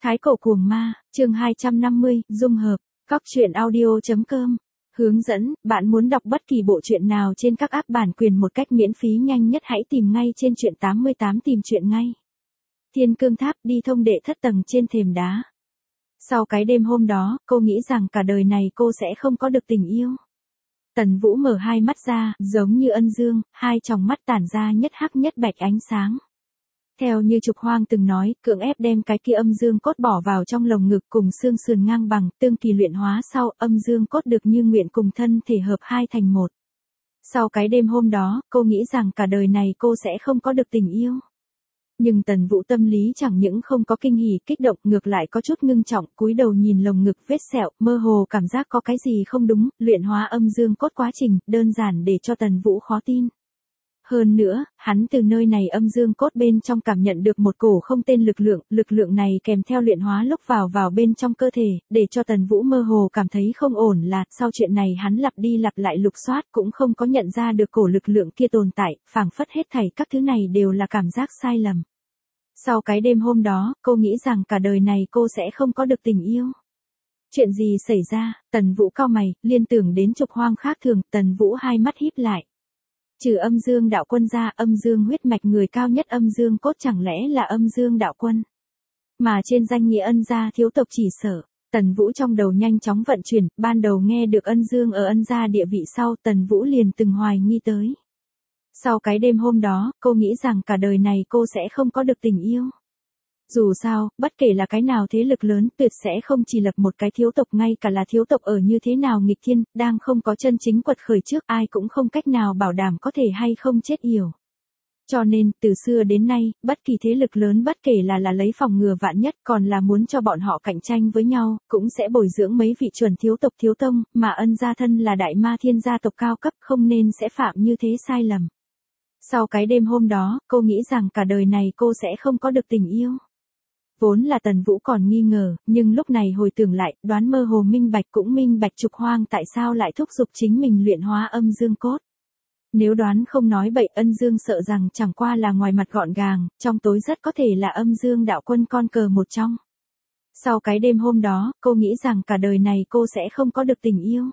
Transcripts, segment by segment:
Thái cổ cuồng ma, chương 250, dung hợp, Cóc truyện audio.com. Hướng dẫn, bạn muốn đọc bất kỳ bộ truyện nào trên các app bản quyền một cách miễn phí nhanh nhất hãy tìm ngay trên truyện 88 tìm truyện ngay. Thiên Cương Tháp đi thông đệ thất tầng trên thềm đá. Sau cái đêm hôm đó, cô nghĩ rằng cả đời này cô sẽ không có được tình yêu. Tần Vũ mở hai mắt ra, giống như ân dương, hai tròng mắt tản ra nhất hắc nhất bạch ánh sáng. Theo như Trục Hoang từng nói, cưỡng ép đem cái kia âm dương cốt bỏ vào trong lồng ngực cùng xương sườn ngang bằng, tương kỳ luyện hóa sau, âm dương cốt được như nguyện cùng thân thể hợp hai thành một. Sau cái đêm hôm đó, cô nghĩ rằng cả đời này cô sẽ không có được tình yêu. Nhưng Tần Vũ tâm lý chẳng những không có kinh hỉ, kích động, ngược lại có chút ngưng trọng, cúi đầu nhìn lồng ngực vết sẹo, mơ hồ cảm giác có cái gì không đúng, luyện hóa âm dương cốt quá trình, đơn giản để cho Tần Vũ khó tin. Hơn nữa, hắn từ nơi này âm dương cốt bên trong cảm nhận được một cổ không tên lực lượng này kèm theo luyện hóa lúc vào bên trong cơ thể, để cho Tần Vũ mơ hồ cảm thấy không ổn là, sau chuyện này hắn lặp đi lặp lại lục soát cũng không có nhận ra được cổ lực lượng kia tồn tại, phảng phất hết thảy các thứ này đều là cảm giác sai lầm. Sau cái đêm hôm đó, cô nghĩ rằng cả đời này cô sẽ không có được tình yêu. Chuyện gì xảy ra? Tần Vũ cau mày, liên tưởng đến Trục Hoang khác thường, Tần Vũ hai mắt híp lại. Trừ âm dương đạo quân ra, âm dương huyết mạch người cao nhất âm dương cốt chẳng lẽ là âm dương đạo quân. Mà trên danh nghĩa ân gia thiếu tộc chỉ sở, Tần Vũ trong đầu nhanh chóng vận chuyển, ban đầu nghe được ân dương ở ân gia địa vị sau, Tần Vũ liền từng hoài nghi tới. Sau cái đêm hôm đó, cô nghĩ rằng cả đời này cô sẽ không có được tình yêu. Dù sao, bất kể là cái nào thế lực lớn, tuyệt sẽ không chỉ lập một cái thiếu tộc, ngay cả là thiếu tộc ở như thế nào nghịch thiên, đang không có chân chính quật khởi trước, ai cũng không cách nào bảo đảm có thể hay không chết yểu. Cho nên, từ xưa đến nay, bất kỳ thế lực lớn bất kể là lấy phòng ngừa vạn nhất, còn là muốn cho bọn họ cạnh tranh với nhau, cũng sẽ bồi dưỡng mấy vị chuẩn thiếu tộc thiếu tông, mà ân gia thân là đại ma thiên gia tộc cao cấp, không nên sẽ phạm như thế sai lầm. Sau cái đêm hôm đó, cô nghĩ rằng cả đời này cô sẽ không có được tình yêu. Vốn là Tần Vũ còn nghi ngờ, nhưng lúc này hồi tưởng lại, đoán mơ hồ minh bạch cũng minh bạch Trục Hoang tại sao lại thúc giục chính mình luyện hóa âm dương cốt. Nếu đoán không nói bậy, ân dương sợ rằng chẳng qua là ngoài mặt gọn gàng, trong tối rất có thể là âm dương đạo quân con cờ một trong. Sau cái đêm hôm đó, cô nghĩ rằng cả đời này cô sẽ không có được tình yêu.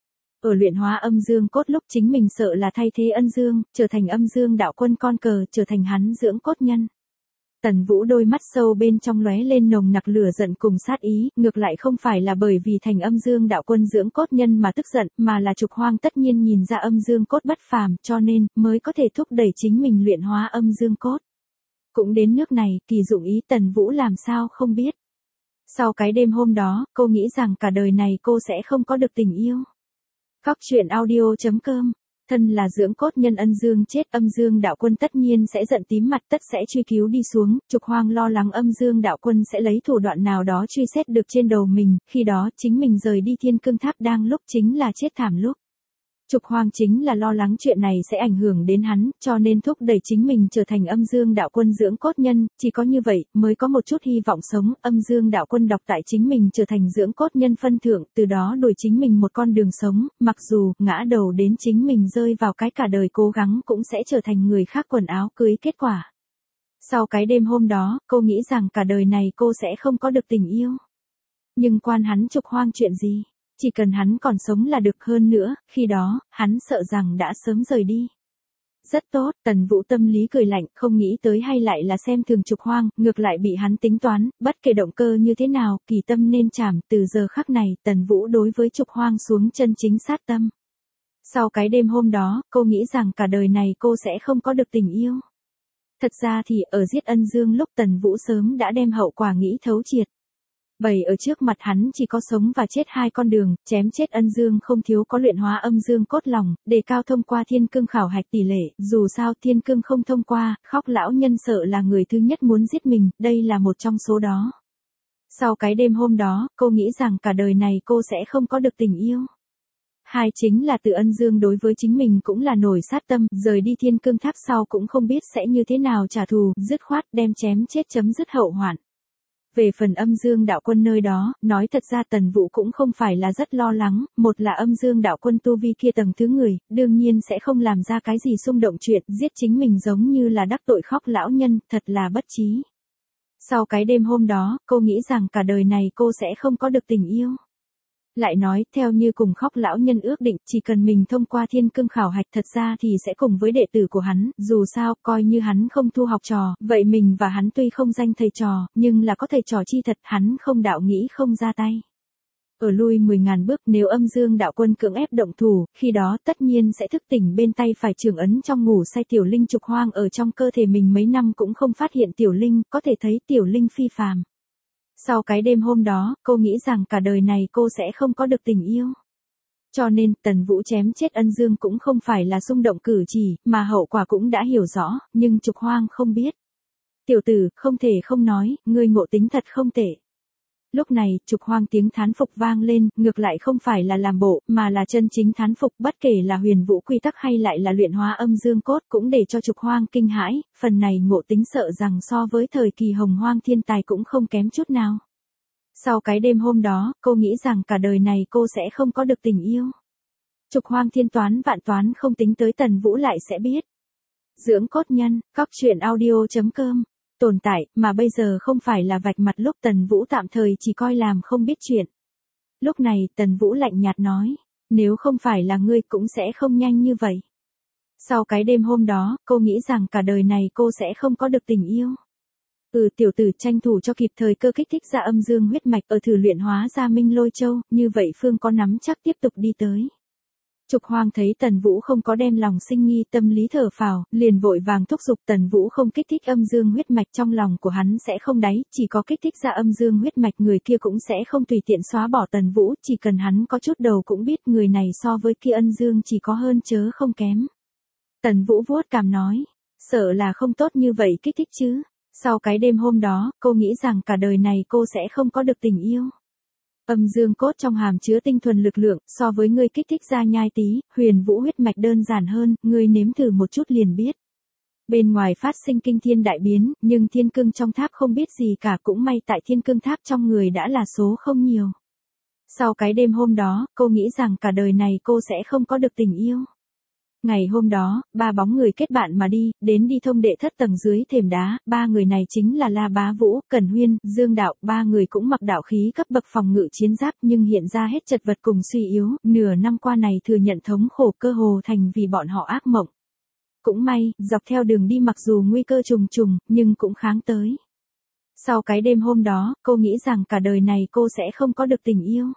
Ở luyện hóa âm dương cốt lúc chính mình sợ là thay thế ân dương, trở thành âm dương đạo quân con cờ, trở thành hắn dưỡng cốt nhân. Tần Vũ đôi mắt sâu bên trong lóe lên nồng nặc lửa giận cùng sát ý, ngược lại không phải là bởi vì thành âm dương đạo quân dưỡng cốt nhân mà tức giận, mà là Trục Hoang tất nhiên nhìn ra âm dương cốt bất phàm, cho nên, mới có thể thúc đẩy chính mình luyện hóa âm dương cốt. Cũng đến nước này, kỳ dụng ý Tần Vũ làm sao không biết. Sau cái đêm hôm đó, cô nghĩ rằng cả đời này cô sẽ không có được tình yêu. Cóc truyện audio.com. Thân là dưỡng cốt nhân ân dương chết, âm dương đạo quân tất nhiên sẽ giận tím mặt, tất sẽ truy cứu đi xuống. Trục Hoang lo lắng âm dương đạo quân sẽ lấy thủ đoạn nào đó truy xét được trên đầu mình, khi đó chính mình rời đi Thiên Cương Tháp đang lúc chính là chết thảm lúc. Trục Hoang chính là lo lắng chuyện này sẽ ảnh hưởng đến hắn, cho nên thúc đẩy chính mình trở thành âm dương đạo quân dưỡng cốt nhân, chỉ có như vậy, mới có một chút hy vọng sống, âm dương đạo quân đọc tại chính mình trở thành dưỡng cốt nhân phân thượng, từ đó đổi chính mình một con đường sống, mặc dù, ngã đầu đến chính mình rơi vào cái cả đời cố gắng cũng sẽ trở thành người khác quần áo cưới kết quả. Sau cái đêm hôm đó, cô nghĩ rằng cả đời này cô sẽ không có được tình yêu. Nhưng quan hắn Trục Hoang chuyện gì? Chỉ cần hắn còn sống là được, hơn nữa, khi đó, hắn sợ rằng đã sớm rời đi. Rất tốt, Tần Vũ tâm lý cười lạnh, không nghĩ tới hay lại là xem thường Trục Hoang, ngược lại bị hắn tính toán, bất kể động cơ như thế nào, kỳ tâm nên trảm, từ giờ khắc này, Tần Vũ đối với Trục Hoang xuống chân chính sát tâm. Sau cái đêm hôm đó, cô nghĩ rằng cả đời này cô sẽ không có được tình yêu. Thật ra thì, ở giết ân dương lúc Tần Vũ sớm đã đem hậu quả nghĩ thấu triệt. Bày ở trước mặt hắn chỉ có sống và chết hai con đường, chém chết ân dương không thiếu có luyện hóa âm dương cốt lòng, đề cao thông qua thiên cương khảo hạch tỷ lệ, dù sao thiên cương không thông qua, khóc lão nhân sợ là người thứ nhất muốn giết mình, đây là một trong số đó. Sau cái đêm hôm đó, cô nghĩ rằng cả đời này cô sẽ không có được tình yêu. Hai chính là từ ân dương đối với chính mình cũng là nổi sát tâm, rời đi Thiên Cương Tháp sau cũng không biết sẽ như thế nào trả thù, dứt khoát đem chém chết chấm dứt hậu hoạn. Về phần âm dương đạo quân nơi đó, nói thật ra Tần Vũ cũng không phải là rất lo lắng, một là âm dương đạo quân tu vi kia tầng thứ người, đương nhiên sẽ không làm ra cái gì xung động chuyện, giết chính mình giống như là đắc tội khóc lão nhân, thật là bất trí. Sau cái đêm hôm đó, cô nghĩ rằng cả đời này cô sẽ không có được tình yêu. Lại nói, theo như cùng khóc lão nhân ước định, chỉ cần mình thông qua thiên cương khảo hạch thật ra thì sẽ cùng với đệ tử của hắn, dù sao, coi như hắn không thu học trò, vậy mình và hắn tuy không danh thầy trò, nhưng là có thầy trò chi thật, hắn không đạo nghĩ không ra tay. Ở lui 10.000 bước, nếu âm dương đạo quân cưỡng ép động thủ, khi đó tất nhiên sẽ thức tỉnh bên tay phải trường ấn trong ngủ say tiểu linh trục hoang ở trong cơ thể mình mấy năm cũng không phát hiện tiểu linh, có thể thấy tiểu linh phi phàm. Sau cái đêm hôm đó, cô nghĩ rằng cả đời này cô sẽ không có được tình yêu. Cho nên, Tần Vũ chém chết Ân Dương cũng không phải là xung động cử chỉ, mà hậu quả cũng đã hiểu rõ, nhưng Trục Hoang không biết. Tiểu tử, không thể không nói, ngươi ngộ tính thật không tệ. Lúc này, Trục Hoang tiếng thán phục vang lên, ngược lại không phải là làm bộ, mà là chân chính thán phục, bất kể là huyền vũ quy tắc hay lại là luyện hóa âm dương cốt cũng để cho Trục Hoang kinh hãi, phần này ngộ tính sợ rằng so với thời kỳ hồng hoang thiên tài cũng không kém chút nào. Sau cái đêm hôm đó, cô nghĩ rằng cả đời này cô sẽ không có được tình yêu. Trục Hoang thiên toán vạn toán không tính tới Tần Vũ lại sẽ biết. Dưỡng cốt nhân, truyện audio.com tồn tại, mà bây giờ không phải là vạch mặt lúc Tần Vũ tạm thời chỉ coi làm không biết chuyện. Lúc này, Tần Vũ lạnh nhạt nói, nếu không phải là ngươi cũng sẽ không nhanh như vậy. Sau cái đêm hôm đó, cô nghĩ rằng cả đời này cô sẽ không có được tình yêu. Tiểu tử tranh thủ cho kịp thời cơ kích thích ra âm dương huyết mạch ở thử luyện hóa ra Minh Lôi Châu, như vậy Phương có nắm chắc tiếp tục đi tới. Trục Hoang thấy Tần Vũ không có đem lòng sinh nghi, tâm lý thở phào, liền vội vàng thúc giục Tần Vũ không kích thích âm dương huyết mạch, trong lòng của hắn sẽ không đáy, chỉ có kích thích ra âm dương huyết mạch người kia cũng sẽ không tùy tiện xóa bỏ Tần Vũ, chỉ cần hắn có chút đầu cũng biết người này so với kia Ân Dương chỉ có hơn chớ không kém. Tần Vũ vuốt cằm nói, sợ là không tốt như vậy kích thích chứ. Sau cái đêm hôm đó, cô nghĩ rằng cả đời này cô sẽ không có được tình yêu. Âm dương cốt trong hàm chứa tinh thuần lực lượng, so với ngươi kích thích ra nhai tí, huyền vũ huyết mạch đơn giản hơn, ngươi nếm thử một chút liền biết. Bên ngoài phát sinh kinh thiên đại biến, nhưng thiên cương trong tháp không biết gì cả, cũng may tại thiên cương tháp trong người đã là số không nhiều. Sau cái đêm hôm đó, cô nghĩ rằng cả đời này cô sẽ không có được tình yêu. Ngày hôm đó, ba bóng người kết bạn mà đi, đến đi thông đệ thất tầng dưới thềm đá, ba người này chính là La Bá Vũ, Cẩn Huyên, Dương Đạo, ba người cũng mặc đạo khí cấp bậc phòng ngự chiến giáp nhưng hiện ra hết chật vật cùng suy yếu, nửa năm qua này thừa nhận thống khổ cơ hồ thành vì bọn họ ác mộng. Cũng may, dọc theo đường đi mặc dù nguy cơ trùng trùng, nhưng cũng kháng tới. Sau cái đêm hôm đó, cô nghĩ rằng cả đời này cô sẽ không có được tình yêu.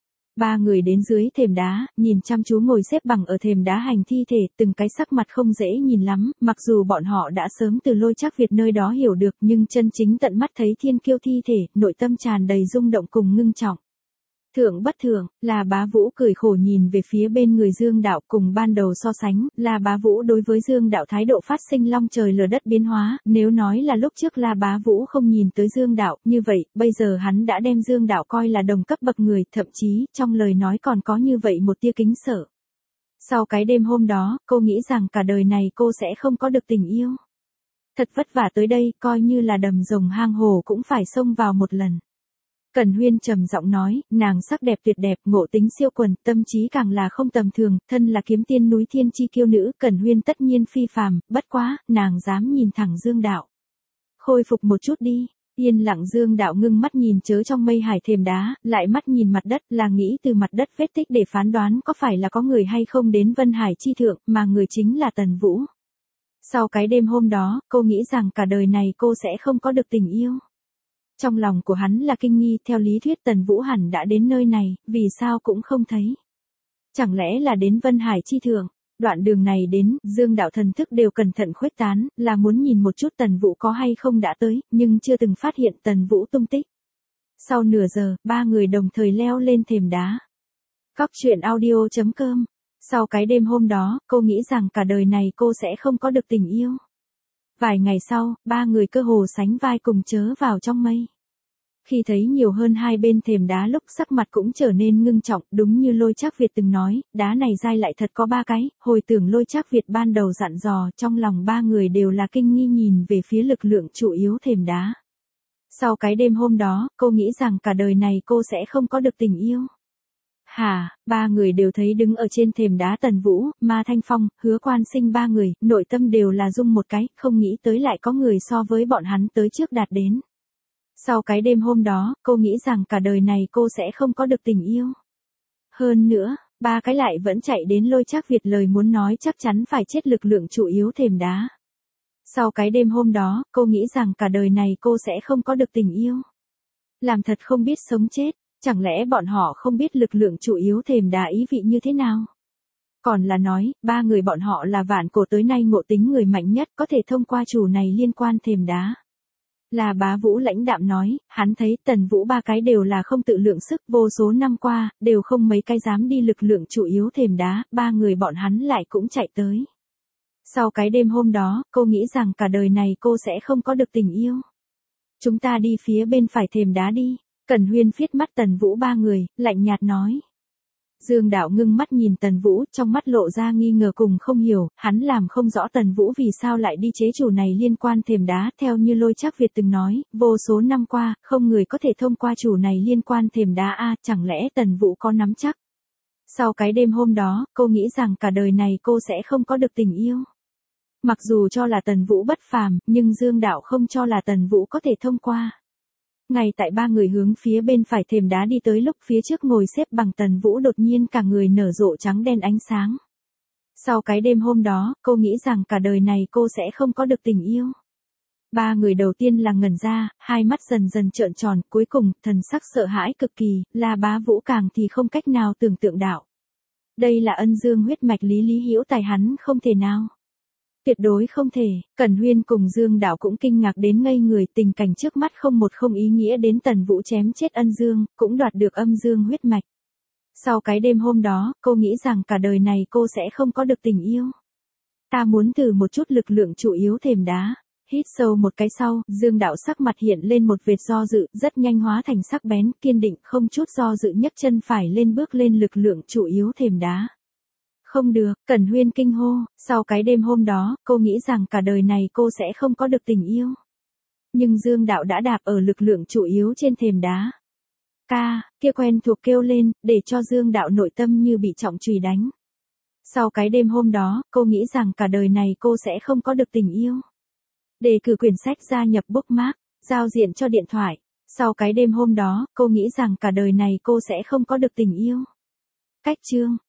Ba người đến dưới thềm đá, nhìn chăm chú ngồi xếp bằng ở thềm đá hành thi thể, từng cái sắc mặt không dễ nhìn lắm, mặc dù bọn họ đã sớm từ Lôi Trác Việt nơi đó hiểu được nhưng chân chính tận mắt thấy thiên kiêu thi thể, nội tâm tràn đầy rung động cùng ngưng trọng. Thượng bất thượng, La Bá Vũ cười khổ nhìn về phía bên người Dương Đạo, cùng ban đầu so sánh, La Bá Vũ đối với Dương Đạo thái độ phát sinh long trời lở đất biến hóa, nếu nói là lúc trước La Bá Vũ không nhìn tới Dương Đạo, như vậy, bây giờ hắn đã đem Dương Đạo coi là đồng cấp bậc người, thậm chí, trong lời nói còn có như vậy một tia kính sợ. Sau cái đêm hôm đó, cô nghĩ rằng cả đời này cô sẽ không có được tình yêu. Thật vất vả tới đây, coi như là đầm rồng hang hồ cũng phải xông vào một lần. Cẩn Huyên trầm giọng nói, nàng sắc đẹp tuyệt đẹp, ngộ tính siêu quần, tâm trí càng là không tầm thường, thân là kiếm tiên núi thiên chi kiêu nữ, Cẩn Huyên tất nhiên phi phàm, bất quá, nàng dám nhìn thẳng Dương Đạo. Khôi phục một chút đi. Yên lặng Dương Đạo ngưng mắt nhìn chớ trong mây hải thềm đá, lại mắt nhìn mặt đất, là nghĩ từ mặt đất vết tích để phán đoán có phải là có người hay không đến Vân Hải chi thượng, mà người chính là Tần Vũ. Sau cái đêm hôm đó, cô nghĩ rằng cả đời này cô sẽ không có được tình yêu. Trong lòng của hắn là kinh nghi, theo lý thuyết Tần Vũ hẳn đã đến nơi này, vì sao cũng không thấy. Chẳng lẽ là đến Vân Hải chi thượng? Đoạn đường này đến, Dương Đạo thần thức đều cẩn thận khuếch tán, là muốn nhìn một chút Tần Vũ có hay không đã tới, nhưng chưa từng phát hiện Tần Vũ tung tích. Sau nửa giờ, ba người đồng thời leo lên thềm đá. Truyện audio.com. Sau cái đêm hôm đó, cô nghĩ rằng cả đời này cô sẽ không có được tình yêu. Vài ngày sau, ba người cơ hồ sánh vai cùng chớ vào trong mây. Khi thấy nhiều hơn hai bên thềm đá lúc sắc mặt cũng trở nên ngưng trọng, đúng như Lôi Trác Việt từng nói, đá này dai lại thật có ba cái, hồi tưởng Lôi Trác Việt ban đầu dặn dò, trong lòng ba người đều là kinh nghi nhìn về phía lực lượng chủ yếu thềm đá. Sau cái đêm hôm đó, cô nghĩ rằng cả đời này cô sẽ không có được tình yêu. Ba người đều thấy đứng ở trên thềm đá Tần Vũ, Ma Thanh Phong, Hứa Quan Sinh ba người, nội tâm đều là rung một cái, không nghĩ tới lại có người so với bọn hắn tới trước đạt đến. Sau cái đêm hôm đó, cô nghĩ rằng cả đời này cô sẽ không có được tình yêu. Hơn nữa, ba cái lại vẫn chạy đến lôi Trác Việt lời muốn nói chắc chắn phải chết lực lượng chủ yếu thềm đá. Sau cái đêm hôm đó, cô nghĩ rằng cả đời này cô sẽ không có được tình yêu. Làm thật không biết sống chết, chẳng lẽ bọn họ không biết lực lượng chủ yếu thềm đá ý vị như thế nào? Còn là nói, ba người bọn họ là vạn cổ tới nay ngộ tính người mạnh nhất có thể thông qua chủ này liên quan thềm đá. Là Bá Vũ lãnh đạm nói, hắn thấy Tần Vũ ba cái đều là không tự lượng sức, vô số năm qua, đều không mấy cái dám đi lực lượng chủ yếu thềm đá, ba người bọn hắn lại cũng chạy tới. Sau cái đêm hôm đó, cô nghĩ rằng cả đời này cô sẽ không có được tình yêu. Chúng ta đi phía bên phải thềm đá đi, Cẩn Huyên phiết mắt Tần Vũ ba người, lạnh nhạt nói. Dương Đạo ngưng mắt nhìn Tần Vũ, trong mắt lộ ra nghi ngờ cùng không hiểu, hắn làm không rõ Tần Vũ vì sao lại đi chế chủ này liên quan thềm đá, theo như lôi Trác Việt từng nói, vô số năm qua, không người có thể thông qua chủ này liên quan thềm đá chẳng lẽ Tần Vũ có nắm chắc. Sau cái đêm hôm đó, cô nghĩ rằng cả đời này cô sẽ không có được tình yêu. Mặc dù cho là Tần Vũ bất phàm, nhưng Dương Đạo không cho là Tần Vũ có thể thông qua. Ngay tại ba người hướng phía bên phải thềm đá đi tới lúc phía trước ngồi xếp bằng Tần Vũ đột nhiên cả người nở rộ trắng đen ánh sáng. Sau cái đêm hôm đó, cô nghĩ rằng cả đời này cô sẽ không có được tình yêu. Ba người đầu tiên là ngẩn ra, hai mắt dần dần trợn tròn, cuối cùng, thần sắc sợ hãi cực kỳ, là Bá Vũ càng thì không cách nào tưởng tượng đạo. Đây là ân dương huyết mạch Lý Hữu Tài hắn không thể nào. Tuyệt đối không thể, Cẩn Huyên cùng Dương Đạo cũng kinh ngạc đến ngây người, tình cảnh trước mắt không một không ý nghĩa đến Tần Vũ chém chết ân dương, cũng đoạt được âm dương huyết mạch. Sau cái đêm hôm đó, cô nghĩ rằng cả đời này cô sẽ không có được tình yêu. Ta muốn thử một chút lực lượng chủ yếu thềm đá. Hít sâu một cái sau, Dương Đạo sắc mặt hiện lên một vệt do dự, rất nhanh hóa thành sắc bén, kiên định, không chút do dự nhấc chân phải lên bước lên lực lượng chủ yếu thềm đá. Không được, Cẩn Huyên kinh hô, sau cái đêm hôm đó, cô nghĩ rằng cả đời này cô sẽ không có được tình yêu. Nhưng Dương Đạo đã đạp ở lực lượng chủ yếu trên thềm đá. Kia quen thuộc kêu lên, để cho Dương Đạo nội tâm như bị trọng chùy đánh. Sau cái đêm hôm đó, cô nghĩ rằng cả đời này cô sẽ không có được tình yêu. Đề cử quyển sách gia nhập bookmark, giao diện cho điện thoại. Sau cái đêm hôm đó, cô nghĩ rằng cả đời này cô sẽ không có được tình yêu. Cách chương